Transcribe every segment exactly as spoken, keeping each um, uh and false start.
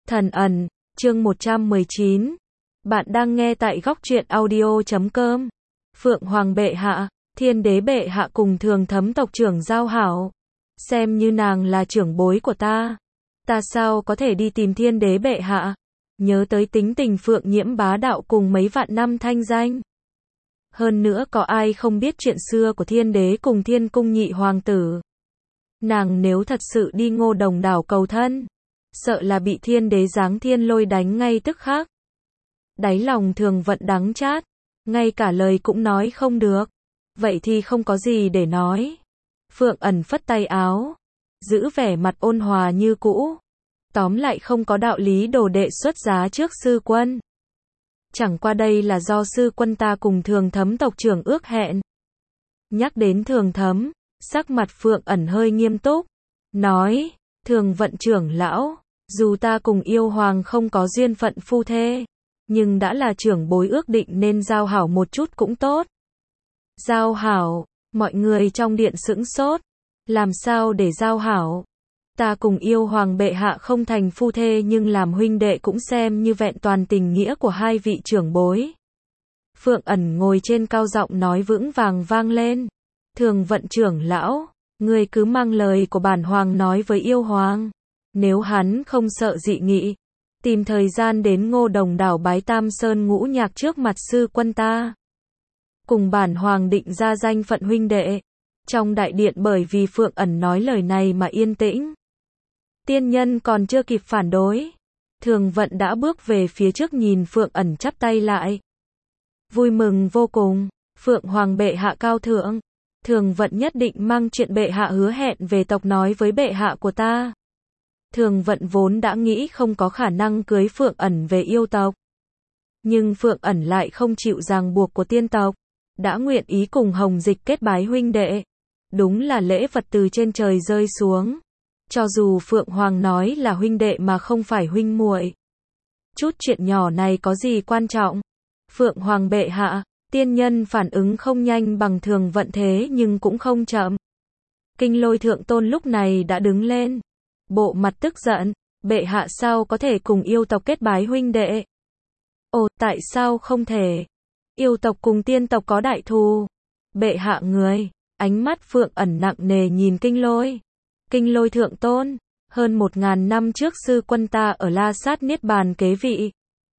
Thần ẩn, chương một trăm mười chín. Bạn đang nghe tại góc truyện audio chấm com. Phượng Hoàng bệ hạ, Thiên đế bệ hạ cùng Thường Thấm tộc trưởng giao hảo. Xem như nàng là trưởng bối của ta. Ta sao có thể đi tìm Thiên đế bệ hạ? Nhớ tới tính tình Phượng Nhiễm bá đạo cùng mấy vạn năm thanh danh. Hơn nữa có ai không biết chuyện xưa của Thiên đế cùng Thiên cung nhị hoàng tử. Nàng nếu thật sự đi Ngô Đồng đảo cầu thân, sợ là bị Thiên đế giáng thiên lôi đánh ngay tức khắc. Đáy lòng Thường Vận đắng chát, ngay cả lời cũng nói không được. Vậy thì không có gì để nói. Phượng ẩn phất tay áo, giữ vẻ mặt ôn hòa như cũ. Tóm lại không có đạo lý đồ đệ xuất giá trước sư quân. Chẳng qua đây là do sư quân ta cùng Thường Thấm tộc trưởng ước hẹn. Nhắc đến Thường Thấm, sắc mặt Phượng ẩn hơi nghiêm túc, nói, Thường Vận trưởng lão, dù ta cùng yêu hoàng không có duyên phận phu thê, nhưng đã là trưởng bối ước định nên giao hảo một chút cũng tốt. Giao hảo, mọi người trong điện sững sốt, làm sao để giao hảo? Ta cùng yêu hoàng bệ hạ không thành phu thê nhưng làm huynh đệ cũng xem như vẹn toàn tình nghĩa của hai vị trưởng bối. Phượng ẩn ngồi trên cao giọng nói vững vàng vang lên. Thường Vận trưởng lão, ngươi cứ mang lời của bản hoàng nói với yêu hoàng. Nếu hắn không sợ dị nghị, tìm thời gian đến Ngô Đồng đảo bái Tam Sơn ngũ nhạc trước mặt sư quân ta. Cùng bản hoàng định ra danh phận huynh đệ. Trong đại điện bởi vì Phượng ẩn nói lời này mà yên tĩnh. Tiên nhân còn chưa kịp phản đối. Thường Vận đã bước về phía trước nhìn Phượng ẩn chắp tay lại. Vui mừng vô cùng, Phượng Hoàng bệ hạ cao thượng. Thường Vận nhất định mang chuyện bệ hạ hứa hẹn về tộc nói với bệ hạ của ta. Thường Vận vốn đã nghĩ không có khả năng cưới Phượng ẩn về yêu tộc. Nhưng Phượng ẩn lại không chịu ràng buộc của tiên tộc. Đã nguyện ý cùng Hồng Dịch kết bái huynh đệ. Đúng là lễ vật từ trên trời rơi xuống. Cho dù Phượng Hoàng nói là huynh đệ mà không phải huynh muội. Chút chuyện nhỏ này có gì quan trọng. Phượng Hoàng bệ hạ, tiên nhân phản ứng không nhanh bằng Thường Vận thế nhưng cũng không chậm. Kinh Lôi thượng tôn lúc này đã đứng lên. Bộ mặt tức giận, bệ hạ sao có thể cùng yêu tộc kết bái huynh đệ? Ồ, tại sao không thể? Yêu tộc cùng tiên tộc có đại thù. Bệ hạ người, ánh mắt Phượng ẩn nặng nề nhìn Kinh Lôi. Kinh Lôi thượng tôn, hơn một ngàn năm trước sư quân ta ở La Sát Niết Bàn kế vị.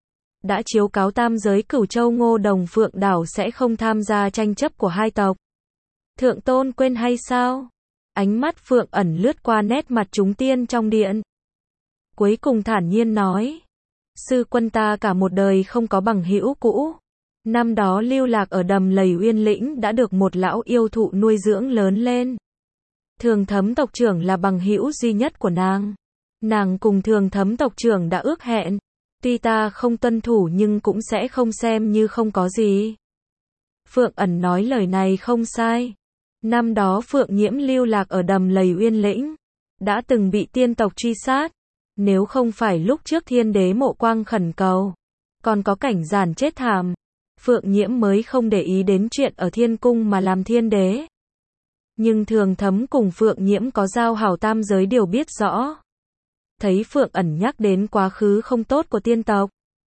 Đã chiếu cáo tam giới Cửu Châu Ngô Đồng Phượng đảo sẽ không tham gia tranh chấp của hai tộc. Thượng tôn quên hay sao? Ánh mắt Phượng ẩn lướt qua nét mặt chúng tiên trong điện. Cuối cùng thản nhiên nói. Sư quân ta cả một đời không có bằng hữu cũ. Năm đó lưu lạc ở đầm lầy Uyên Lĩnh đã được một lão yêu thụ nuôi dưỡng lớn lên. Thường Thấm tộc trưởng là bằng hữu duy nhất của nàng. Nàng cùng Thường Thấm tộc trưởng đã ước hẹn. Tuy ta không tuân thủ nhưng cũng sẽ không xem như không có gì. Phượng ẩn nói lời này không sai. Năm đó Phượng Nhiễm lưu lạc ở đầm lầy Uyên Lĩnh. Đã từng bị tiên tộc truy sát. Nếu không phải lúc trước Thiên đế Mộ Quang khẩn cầu. Còn có cảnh giản chết thảm. Phượng Nhiễm mới không để ý đến chuyện ở Thiên cung mà làm Thiên đế. Nhưng Thường Thấm cùng Phượng Nhiễm có giao hảo tam giới đều biết rõ. Thấy Phượng ẩn nhắc đến quá khứ không tốt của tiên tộc.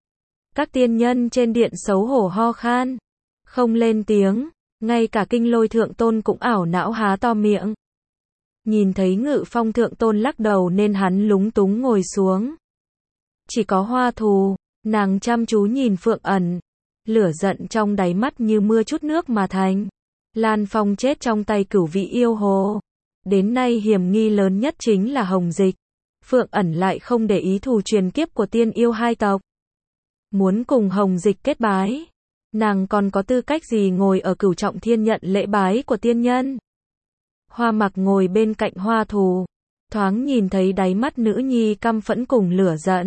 Các tiên nhân trên điện xấu hổ ho khan. Không lên tiếng, ngay cả Kinh Lôi thượng tôn cũng ảo não há to miệng. Nhìn thấy Ngự Phong thượng tôn lắc đầu nên hắn lúng túng ngồi xuống. Chỉ có Hoa Thù, nàng chăm chú nhìn Phượng ẩn. Lửa giận trong đáy mắt như mưa chút nước mà thành. Lan Phong chết trong tay cửu vị yêu hồ. Đến nay hiểm nghi lớn nhất chính là Hồng Dịch. Phượng ẩn lại không để ý thù truyền kiếp của tiên yêu hai tộc. Muốn cùng Hồng Dịch kết bái. Nàng còn có tư cách gì ngồi ở Cửu Trọng Thiên nhận lễ bái của tiên nhân. Hoa Mặc ngồi bên cạnh Hoa Thù. Thoáng nhìn thấy đáy mắt nữ nhi căm phẫn cùng lửa giận.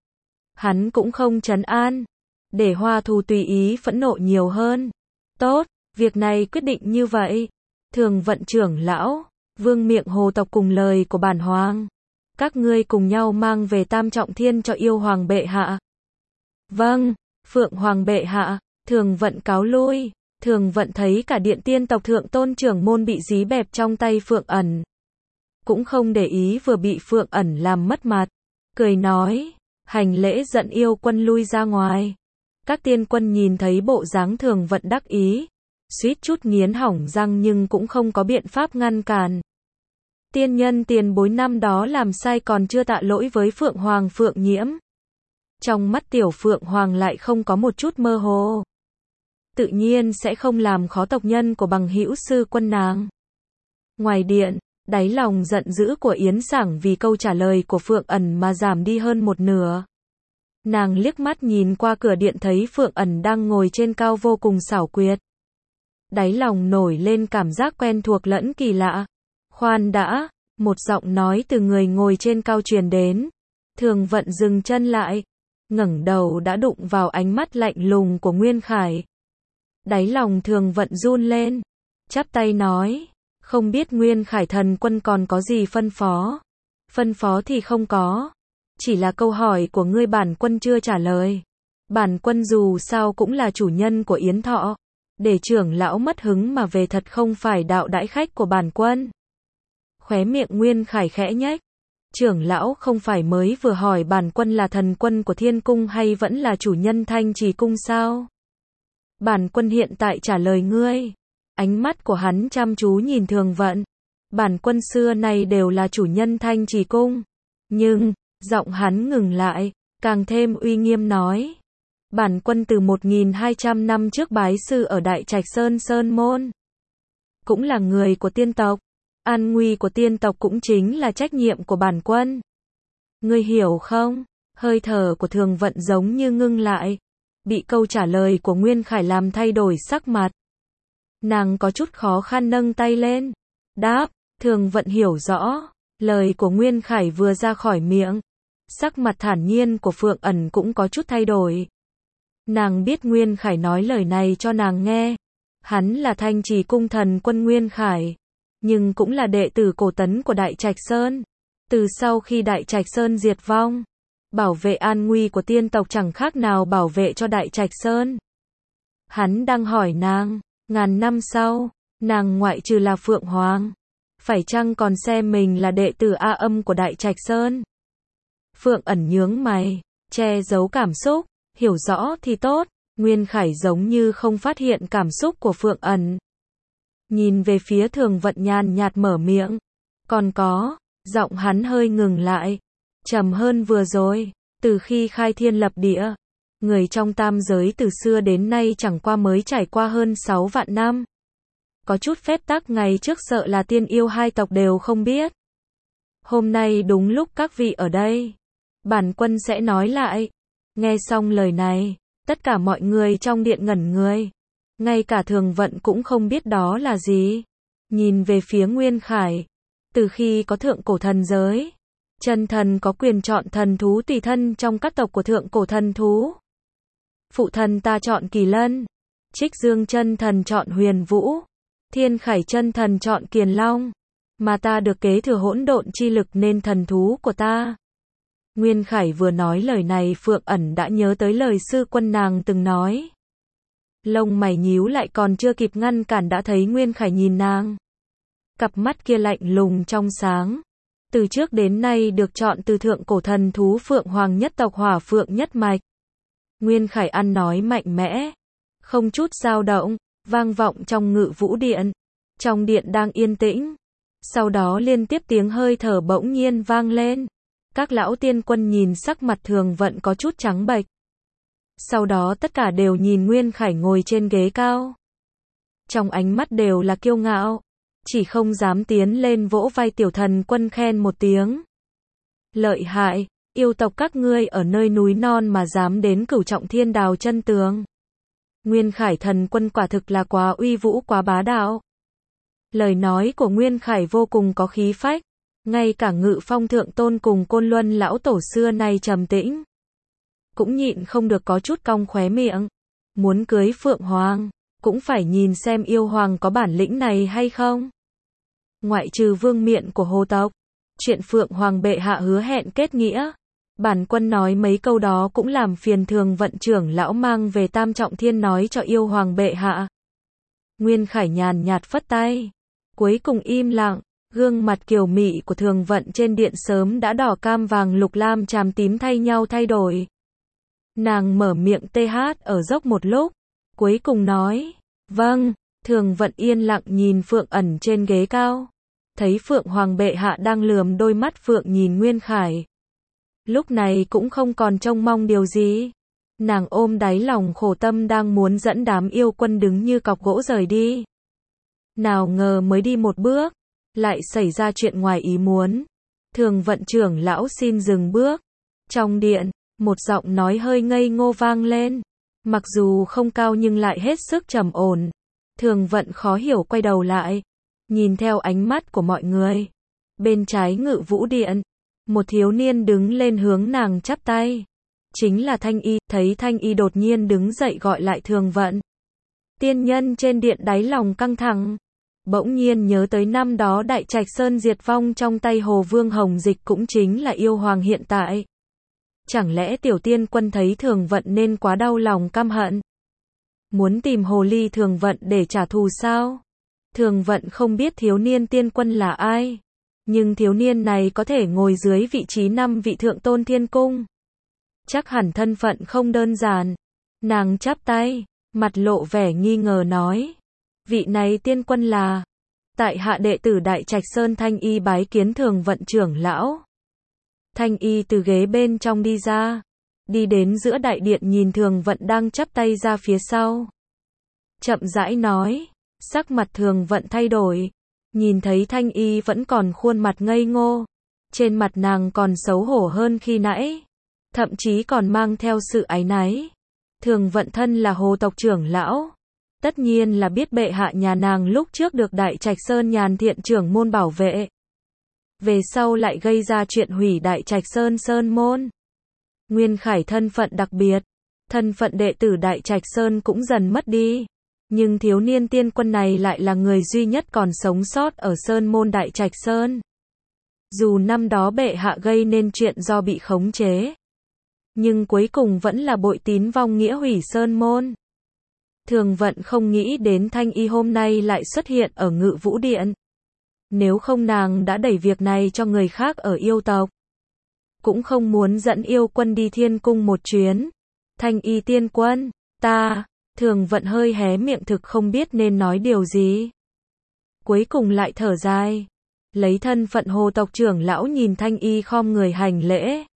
Hắn cũng không trấn an. Để Hoa Thù tùy ý phẫn nộ nhiều hơn. Tốt, việc này quyết định như vậy. Thường Vận trưởng lão, Vương Miệng Hồ tộc cùng lời của bản hoàng. Các ngươi cùng nhau mang về Tam Trọng Thiên cho yêu hoàng bệ hạ. Vâng, Phượng Hoàng bệ hạ. Thường Vận cáo lui. Thường Vận thấy cả điện tiên tộc thượng tôn trưởng môn bị dí bẹp trong tay Phượng ẩn. Cũng không để ý vừa bị Phượng ẩn làm mất mặt. Cười nói, hành lễ dẫn yêu quân lui ra ngoài. Các tiên quân nhìn thấy bộ dáng Thường Vận đắc ý, suýt chút nghiến hỏng răng nhưng cũng không có biện pháp ngăn cản. Tiên nhân tiền bối năm đó làm sai còn chưa tạ lỗi với Phượng Hoàng Phượng Nhiễm. Trong mắt tiểu Phượng Hoàng lại không có một chút mơ hồ. Tự nhiên sẽ không làm khó tộc nhân của bằng hữu sư quân nàng. Ngoài điện, đáy lòng giận dữ của Yến Sảng vì câu trả lời của Phượng Ẩn mà giảm đi hơn một nửa. Nàng liếc mắt nhìn qua cửa điện thấy Phượng Ẩn đang ngồi trên cao vô cùng xảo quyệt. Đáy lòng nổi lên cảm giác quen thuộc lẫn kỳ lạ. Khoan đã, một giọng nói từ người ngồi trên cao truyền đến. Thường Vận dừng chân lại, ngẩng đầu đã đụng vào ánh mắt lạnh lùng của Nguyên Khải. Đáy lòng Thường Vận run lên, chắp tay nói, không biết Nguyên Khải thần quân còn có gì phân phó. Phân phó thì không có, chỉ là câu hỏi của ngươi bản quân chưa trả lời. Bản quân dù sao cũng là chủ nhân của Yến Thọ, để trưởng lão mất hứng mà về thật không phải đạo đãi khách của bản quân. Khóe miệng Nguyên Khải khẽ nhếch, trưởng lão không phải mới vừa hỏi bản quân là thần quân của Thiên Cung hay vẫn là chủ nhân Thanh Trì Cung sao? Bản quân hiện tại trả lời ngươi. Ánh mắt của hắn chăm chú nhìn Thường Vận. Bản quân xưa nay đều là chủ nhân Thanh Trì Cung. Nhưng, giọng hắn ngừng lại, càng thêm uy nghiêm nói. Bản quân từ một nghìn hai trăm năm trước bái sư ở Đại Trạch Sơn Sơn Môn. Cũng là người của tiên tộc. An nguy của tiên tộc cũng chính là trách nhiệm của bản quân. Ngươi hiểu không? Hơi thở của Thường Vận giống như ngưng lại. Bị câu trả lời của Nguyên Khải làm thay đổi sắc mặt. Nàng có chút khó khăn nâng tay lên. Đáp, Thường Vận hiểu rõ. Lời của Nguyên Khải vừa ra khỏi miệng. Sắc mặt thản nhiên của Phượng Ẩn cũng có chút thay đổi. Nàng biết Nguyên Khải nói lời này cho nàng nghe. Hắn là Thanh Trì Cung thần quân Nguyên Khải. Nhưng cũng là đệ tử cổ tấn của Đại Trạch Sơn. Từ sau khi Đại Trạch Sơn diệt vong, bảo vệ an nguy của tiên tộc chẳng khác nào bảo vệ cho Đại Trạch Sơn. Hắn đang hỏi nàng, ngàn năm sau, nàng ngoại trừ là Phượng Hoàng, phải chăng còn xem mình là đệ tử A Âm của Đại Trạch Sơn? Phượng Ẩn nhướng mày, che giấu cảm xúc, hiểu rõ thì tốt. Nguyên Khải giống như không phát hiện cảm xúc của Phượng Ẩn. Nhìn về phía Thường Vận nhàn nhạt mở miệng. Còn có, giọng hắn hơi ngừng lại, trầm hơn vừa rồi. Từ khi khai thiên lập địa, người trong tam giới từ xưa đến nay chẳng qua mới trải qua hơn sáu vạn năm. Có chút phép tắc ngày trước sợ là tiên yêu hai tộc đều không biết. Hôm nay đúng lúc các vị ở đây, bản quân sẽ nói lại. Nghe xong lời này, tất cả mọi người trong điện ngẩn người. Ngay cả Thường Vận cũng không biết đó là gì. Nhìn về phía Nguyên Khải. Từ khi có thượng cổ thần giới, chân thần có quyền chọn thần thú tùy thân trong các tộc của thượng cổ thần thú. Phụ thần ta chọn Kỳ Lân. Trích Dương chân thần chọn Huyền Vũ. Thiên Khải chân thần chọn Kiền Long. Mà ta được kế thừa hỗn độn chi lực nên thần thú của ta. Nguyên Khải vừa nói lời này Phượng Ẩn đã nhớ tới lời sư quân nàng từng nói. Lông mày nhíu lại còn chưa kịp ngăn cản đã thấy Nguyên Khải nhìn nàng. Cặp mắt kia lạnh lùng trong sáng. Từ trước đến nay được chọn từ thượng cổ thần thú Phượng Hoàng nhất tộc Hỏa Phượng nhất mạch. Nguyên Khải ăn nói mạnh mẽ, không chút dao động, vang vọng trong Ngự Vũ Điện. Trong điện đang yên tĩnh. Sau đó liên tiếp tiếng hơi thở bỗng nhiên vang lên. Các lão tiên quân nhìn sắc mặt Thường Vận có chút trắng bệch. Sau đó tất cả đều nhìn Nguyên Khải ngồi trên ghế cao. Trong ánh mắt đều là kiêu ngạo. Chỉ không dám tiến lên vỗ vai tiểu thần quân khen một tiếng. Lợi hại, yêu tộc các ngươi ở nơi núi non mà dám đến Cửu Trọng Thiên đào chân tường. Nguyên Khải thần quân quả thực là quá uy vũ quá bá đạo. Lời nói của Nguyên Khải vô cùng có khí phách. Ngay cả Ngự Phong thượng tôn cùng Côn Luân lão tổ xưa nay trầm tĩnh, cũng nhịn không được có chút cong khóe miệng. Muốn cưới Phượng Hoàng, cũng phải nhìn xem yêu hoàng có bản lĩnh này hay không. Ngoại trừ vương miện của hồ tộc, chuyện Phượng Hoàng bệ hạ hứa hẹn kết nghĩa, bản quân nói mấy câu đó cũng làm phiền Thường Vận trưởng lão mang về Tam Trọng Thiên nói cho yêu hoàng bệ hạ. Nguyên Khải nhàn nhạt phất tay, cuối cùng im lặng, Gương mặt kiều mị của Thường Vận trên điện sớm đã đỏ cam vàng lục lam chàm tím thay nhau thay đổi. Nàng mở miệng tê hát ở dốc một lúc, cuối cùng nói, vâng. Thường Vận yên lặng nhìn Phượng Ẩn trên ghế cao. Thấy Phượng Hoàng bệ hạ đang lườm đôi mắt Phượng nhìn Nguyên Khải. Lúc này cũng không còn trông mong điều gì. Nàng ôm đáy lòng khổ tâm đang muốn dẫn đám yêu quân đứng như cọc gỗ rời đi. Nào ngờ mới đi một bước, lại xảy ra chuyện ngoài ý muốn. Thường Vận trưởng lão xin dừng bước. Trong điện, một giọng nói hơi ngây ngô vang lên. Mặc dù không cao nhưng lại hết sức trầm ổn. Thường Vận khó hiểu quay đầu lại, nhìn theo ánh mắt của mọi người. Bên trái Ngự Vũ Điện, một thiếu niên đứng lên hướng nàng chắp tay. Chính là Thanh Y, thấy Thanh Y đột nhiên đứng dậy gọi lại Thường Vận. Tiên nhân trên điện đáy lòng căng thẳng, bỗng nhiên nhớ tới năm đó Đại Trạch Sơn diệt vong trong tay Hồ Vương Hồng Dịch cũng chính là yêu hoàng hiện tại. Chẳng lẽ tiểu tiên quân thấy Thường Vận nên quá đau lòng căm hận? Muốn tìm hồ ly Thường Vận để trả thù sao? Thường Vận không biết thiếu niên tiên quân là ai. Nhưng thiếu niên này có thể ngồi dưới vị trí năm vị thượng tôn thiên cung. Chắc hẳn thân phận không đơn giản. Nàng chắp tay, mặt lộ vẻ nghi ngờ nói. Vị này tiên quân là tại hạ đệ tử Đại Trạch Sơn Thanh Y bái kiến Thường Vận trưởng lão. Thanh Y từ ghế bên trong đi ra, đi đến giữa đại điện nhìn Thường Vận đang chắp tay ra phía sau. Chậm rãi nói, sắc mặt Thường Vận thay đổi, nhìn thấy Thanh Y vẫn còn khuôn mặt ngây ngô, trên mặt nàng còn xấu hổ hơn khi nãy, thậm chí còn mang theo sự áy náy. Thường Vận thân là Hồ tộc trưởng lão, tất nhiên là biết bệ hạ nhà nàng lúc trước được Đại Trạch Sơn Nhàn Thiện trưởng môn bảo vệ. Về sau lại gây ra chuyện hủy Đại Trạch Sơn Sơn môn. Nguyên Khải thân phận đặc biệt, thân phận đệ tử Đại Trạch Sơn cũng dần mất đi. Nhưng thiếu niên tiên quân này lại là người duy nhất còn sống sót ở Sơn môn Đại Trạch Sơn. Dù năm đó bệ hạ gây nên chuyện do bị khống chế, nhưng cuối cùng vẫn là bội tín vong nghĩa hủy Sơn môn. Thường Vận không nghĩ đến Thanh Y hôm nay lại xuất hiện ở Ngự Vũ Điện. Nếu không nàng đã đẩy việc này cho người khác ở yêu tộc. Cũng không muốn dẫn yêu quân đi thiên cung một chuyến. Thanh Y tiên quân, ta, Thường Vận hơi hé miệng thực không biết nên nói điều gì. Cuối cùng lại thở dài. Lấy thân phận Hồ tộc trưởng lão nhìn Thanh Y khom người hành lễ.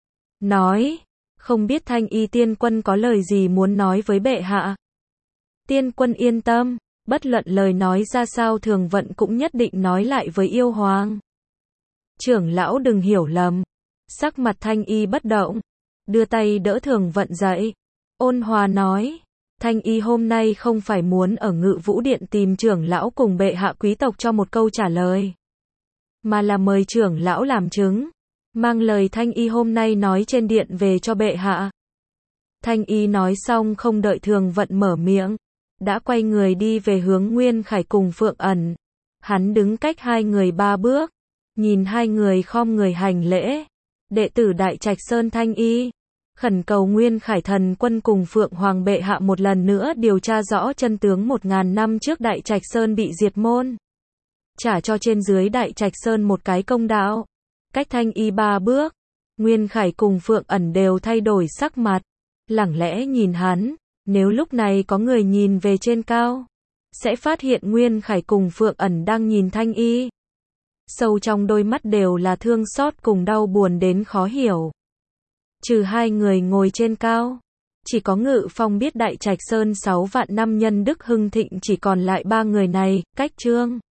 Nói, không biết Thanh Y tiên quân có lời gì muốn nói với bệ hạ. Tiên quân yên tâm, bất luận lời nói ra sao Thường Vận cũng nhất định nói lại với yêu hoàng. Trưởng lão đừng hiểu lầm. Sắc mặt Thanh Y bất động, đưa tay đỡ Thường Vận dậy, ôn hòa nói, Thanh Y hôm nay không phải muốn ở Ngự Vũ Điện tìm trưởng lão cùng bệ hạ quý tộc cho một câu trả lời, mà là mời trưởng lão làm chứng, mang lời Thanh Y hôm nay nói trên điện về cho bệ hạ. Thanh Y nói xong không đợi Thường Vận mở miệng, đã quay người đi về hướng Nguyên Khải cùng Phượng Ẩn. Hắn đứng cách hai người ba bước, nhìn hai người khom người hành lễ. Đệ tử Đại Trạch Sơn Thanh Y, khẩn cầu Nguyên Khải thần quân cùng Phượng Hoàng bệ hạ một lần nữa điều tra rõ chân tướng một ngàn năm trước Đại Trạch Sơn bị diệt môn. Trả cho trên dưới Đại Trạch Sơn một cái công đạo. Cách Thanh Y ba bước, Nguyên Khải cùng Phượng Ẩn đều thay đổi sắc mặt, lẳng lẽ nhìn hắn. Nếu lúc này có người nhìn về trên cao, sẽ phát hiện Nguyên Khải cùng Phượng Ẩn đang nhìn Thanh Y. Sâu trong đôi mắt đều là thương xót cùng đau buồn đến khó hiểu. Trừ hai người ngồi trên cao, chỉ có Ngự Phong biết Đại Trạch Sơn sáu vạn năm nhân đức hưng thịnh chỉ còn lại ba người này, Cách Trương,